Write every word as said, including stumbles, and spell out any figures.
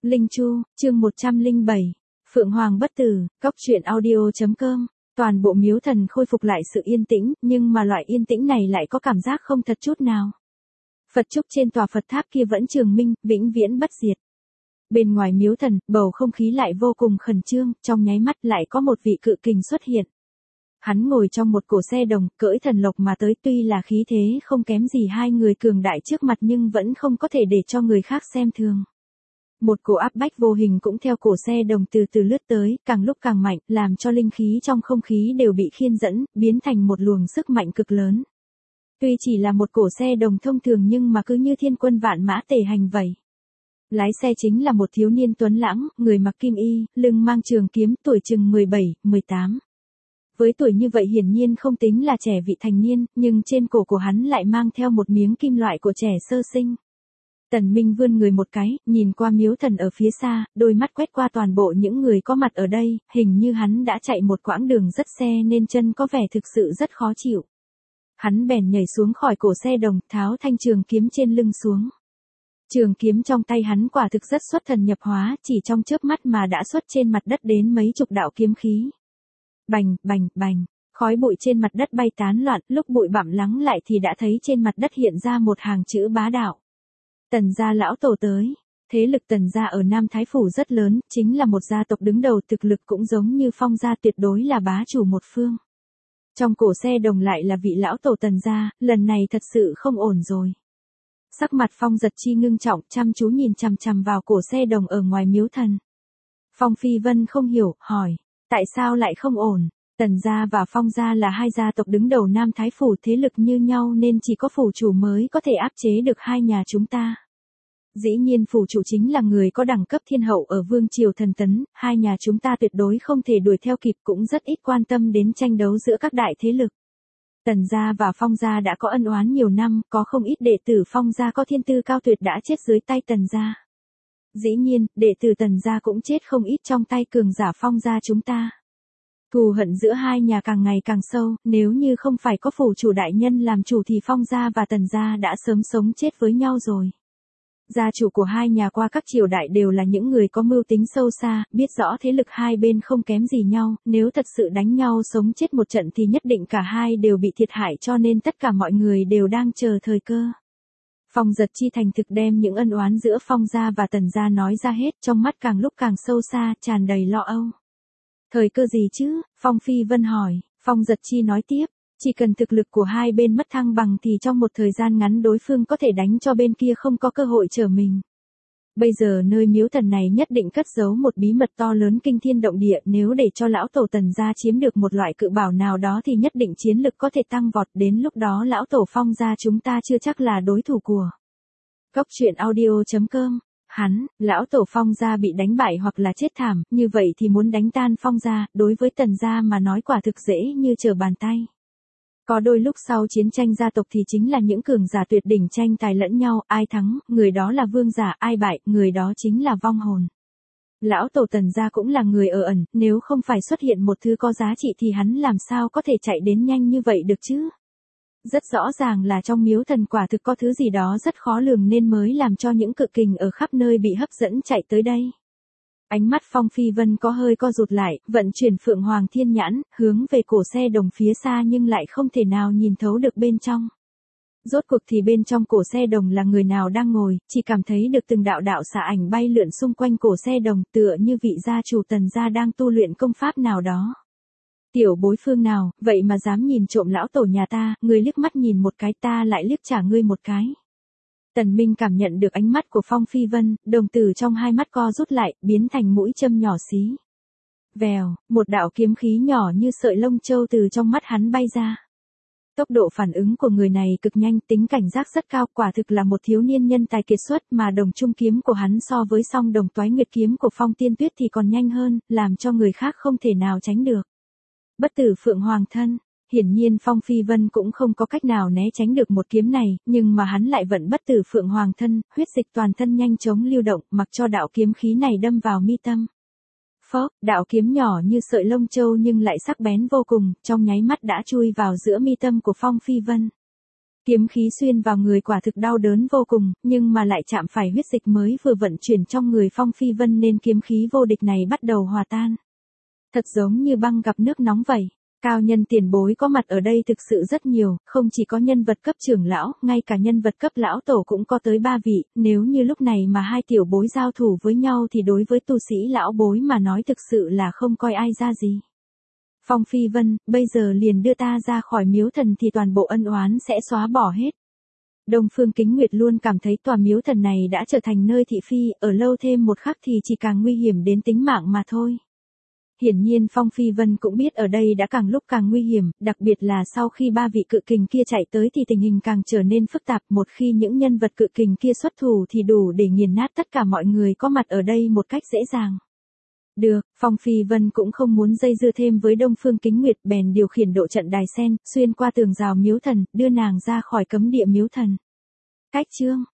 Linh Chu, chương một trăm lẻ bảy, Phượng Hoàng bất tử, cóc truyện audio chấm com. Toàn bộ miếu thần khôi phục lại sự yên tĩnh, nhưng mà loại yên tĩnh này lại có cảm giác không thật chút nào. Phật trúc trên tòa Phật tháp kia vẫn trường minh, vĩnh viễn bất diệt. Bên ngoài miếu thần, bầu không khí lại vô cùng khẩn trương, trong nháy mắt lại có một vị cự kình xuất hiện. Hắn ngồi trong một cổ xe đồng, cưỡi thần lộc mà tới, tuy là khí thế không kém gì hai người cường đại trước mặt nhưng vẫn không có thể để cho người khác xem thường. Một cổ áp bách vô hình cũng theo cổ xe đồng từ từ lướt tới, càng lúc càng mạnh, làm cho linh khí trong không khí đều bị khiên dẫn, biến thành một luồng sức mạnh cực lớn. Tuy chỉ là một cổ xe đồng thông thường nhưng mà cứ như thiên quân vạn mã tề hành vậy. Lái xe chính là một thiếu niên tuấn lãng, người mặc kim y, lưng mang trường kiếm, tuổi chừng mười bảy, mười tám. Với tuổi như vậy hiển nhiên không tính là trẻ vị thành niên, nhưng trên cổ của hắn lại mang theo một miếng kim loại của trẻ sơ sinh. Tần Minh vươn người một cái, nhìn qua miếu thần ở phía xa, đôi mắt quét qua toàn bộ những người có mặt ở đây, hình như hắn đã chạy một quãng đường rất xe nên chân có vẻ thực sự rất khó chịu. Hắn bèn nhảy xuống khỏi cổ xe đồng, tháo thanh trường kiếm trên lưng xuống. Trường kiếm trong tay hắn quả thực rất xuất thần nhập hóa, chỉ trong chớp mắt mà đã xuất trên mặt đất đến mấy chục đạo kiếm khí. Bành, bành, bành, khói bụi trên mặt đất bay tán loạn, lúc bụi bặm lắng lại thì đã thấy trên mặt đất hiện ra một hàng chữ bá đạo. Tần gia lão tổ tới. Thế lực Tần gia ở Nam Thái Phủ rất lớn, chính là một gia tộc đứng đầu, thực lực cũng giống như Phong gia, tuyệt đối là bá chủ một phương. Trong cổ xe đồng lại là vị lão tổ Tần gia, lần này thật sự không ổn rồi. Sắc mặt Phong Giật Chi ngưng trọng, chăm chú nhìn chằm chằm vào cổ xe đồng ở ngoài miếu thần. Phong Phi Vân không hiểu, hỏi, tại sao lại không ổn? Tần gia và Phong gia là hai gia tộc đứng đầu Nam Thái Phủ, thế lực như nhau nên chỉ có phủ chủ mới có thể áp chế được hai nhà chúng ta. Dĩ nhiên phủ chủ chính là người có đẳng cấp thiên hậu ở vương triều thần tấn, hai nhà chúng ta tuyệt đối không thể đuổi theo kịp, cũng rất ít quan tâm đến tranh đấu giữa các đại thế lực. Tần gia và Phong gia đã có ân oán nhiều năm, có không ít đệ tử Phong gia có thiên tư cao tuyệt đã chết dưới tay Tần gia. Dĩ nhiên, đệ tử Tần gia cũng chết không ít trong tay cường giả Phong gia chúng ta. Thù hận giữa hai nhà càng ngày càng sâu, nếu như không phải có phủ chủ đại nhân làm chủ thì Phong gia và Tần gia đã sớm sống chết với nhau rồi. Gia chủ của hai nhà qua các triều đại đều là những người có mưu tính sâu xa, biết rõ thế lực hai bên không kém gì nhau, nếu thật sự đánh nhau sống chết một trận thì nhất định cả hai đều bị thiệt hại, cho nên tất cả mọi người đều đang chờ thời cơ. Phong Giật Chi thành thực đem những ân oán giữa Phong gia và Tần gia nói ra hết, trong mắt càng lúc càng sâu xa, tràn đầy lo âu. Thời cơ gì chứ? Phong Phi Vân hỏi. Phong Giật Chi nói tiếp, chỉ cần thực lực của hai bên mất thăng bằng thì trong một thời gian ngắn đối phương có thể đánh cho bên kia không có cơ hội trở mình. Bây giờ nơi miếu thần này nhất định cất giấu một bí mật to lớn kinh thiên động địa, nếu để cho lão tổ Tần gia chiếm được một loại cự bảo nào đó thì nhất định chiến lực có thể tăng vọt, đến lúc đó lão tổ Phong gia chúng ta chưa chắc là đối thủ của. Cóc truyện audio chấm com. Hắn, lão tổ Phong gia bị đánh bại hoặc là chết thảm, như vậy thì muốn đánh tan Phong gia, đối với Tần gia mà nói quả thực dễ như trở bàn tay. Có đôi lúc sau chiến tranh gia tộc thì chính là những cường giả tuyệt đỉnh tranh tài lẫn nhau, ai thắng, người đó là vương giả, ai bại, người đó chính là vong hồn. Lão tổ Tần gia cũng là người ở ẩn, nếu không phải xuất hiện một thứ có giá trị thì hắn làm sao có thể chạy đến nhanh như vậy được chứ? Rất rõ ràng là trong miếu thần quả thực có thứ gì đó rất khó lường nên mới làm cho những cự kình ở khắp nơi bị hấp dẫn chạy tới đây. Ánh mắt Phong Phi Vân có hơi co rụt lại, vận chuyển Phượng Hoàng Thiên Nhãn, hướng về cổ xe đồng phía xa nhưng lại không thể nào nhìn thấu được bên trong. Rốt cuộc thì bên trong cổ xe đồng là người nào đang ngồi, chỉ cảm thấy được từng đạo đạo xạ ảnh bay lượn xung quanh cổ xe đồng, tựa như vị gia chủ Tần gia đang tu luyện công pháp nào đó. Tiểu bối phương nào, vậy mà dám nhìn trộm lão tổ nhà ta, ngươi liếc mắt nhìn một cái ta lại liếc trả ngươi một cái. Tần Minh cảm nhận được ánh mắt của Phong Phi Vân, đồng tử trong hai mắt co rút lại, biến thành mũi châm nhỏ xí. Vèo, một đạo kiếm khí nhỏ như sợi lông châu từ trong mắt hắn bay ra. Tốc độ phản ứng của người này cực nhanh, tính cảnh giác rất cao, quả thực là một thiếu niên nhân tài kiệt xuất, mà đồng trung kiếm của hắn so với song đồng toái nguyệt kiếm của Phong Tiên Tuyết thì còn nhanh hơn, làm cho người khác không thể nào tránh được. Bất tử Phượng Hoàng thân. Hiển nhiên Phong Phi Vân cũng không có cách nào né tránh được một kiếm này, nhưng mà hắn lại vận bất tử Phượng Hoàng thân, huyết dịch toàn thân nhanh chóng lưu động, mặc cho đạo kiếm khí này đâm vào mi tâm. Phốc, đạo kiếm nhỏ như sợi lông châu nhưng lại sắc bén vô cùng, trong nháy mắt đã chui vào giữa mi tâm của Phong Phi Vân. Kiếm khí xuyên vào người quả thực đau đớn vô cùng, nhưng mà lại chạm phải huyết dịch mới vừa vận chuyển trong người Phong Phi Vân nên kiếm khí vô địch này bắt đầu hòa tan. Thật giống như băng gặp nước nóng vậy. Cao nhân tiền bối có mặt ở đây thực sự rất nhiều, không chỉ có nhân vật cấp trưởng lão, ngay cả nhân vật cấp lão tổ cũng có tới ba vị, nếu như lúc này mà hai tiểu bối giao thủ với nhau thì đối với tu sĩ lão bối mà nói thực sự là không coi ai ra gì. Phong Phi Vân, bây giờ liền đưa ta ra khỏi miếu thần thì toàn bộ ân oán sẽ xóa bỏ hết. Đông Phương Kính Nguyệt luôn cảm thấy tòa miếu thần này đã trở thành nơi thị phi, ở lâu thêm một khắc thì chỉ càng nguy hiểm đến tính mạng mà thôi. Hiển nhiên Phong Phi Vân cũng biết ở đây đã càng lúc càng nguy hiểm, đặc biệt là sau khi ba vị cự kình kia chạy tới thì tình hình càng trở nên phức tạp, một khi những nhân vật cự kình kia xuất thủ thì đủ để nghiền nát tất cả mọi người có mặt ở đây một cách dễ dàng. Được, Phong Phi Vân cũng không muốn dây dưa thêm với Đông Phương Kính Nguyệt, bèn điều khiển độ trận đài sen, xuyên qua tường rào miếu thần, đưa nàng ra khỏi cấm địa miếu thần. Cách chương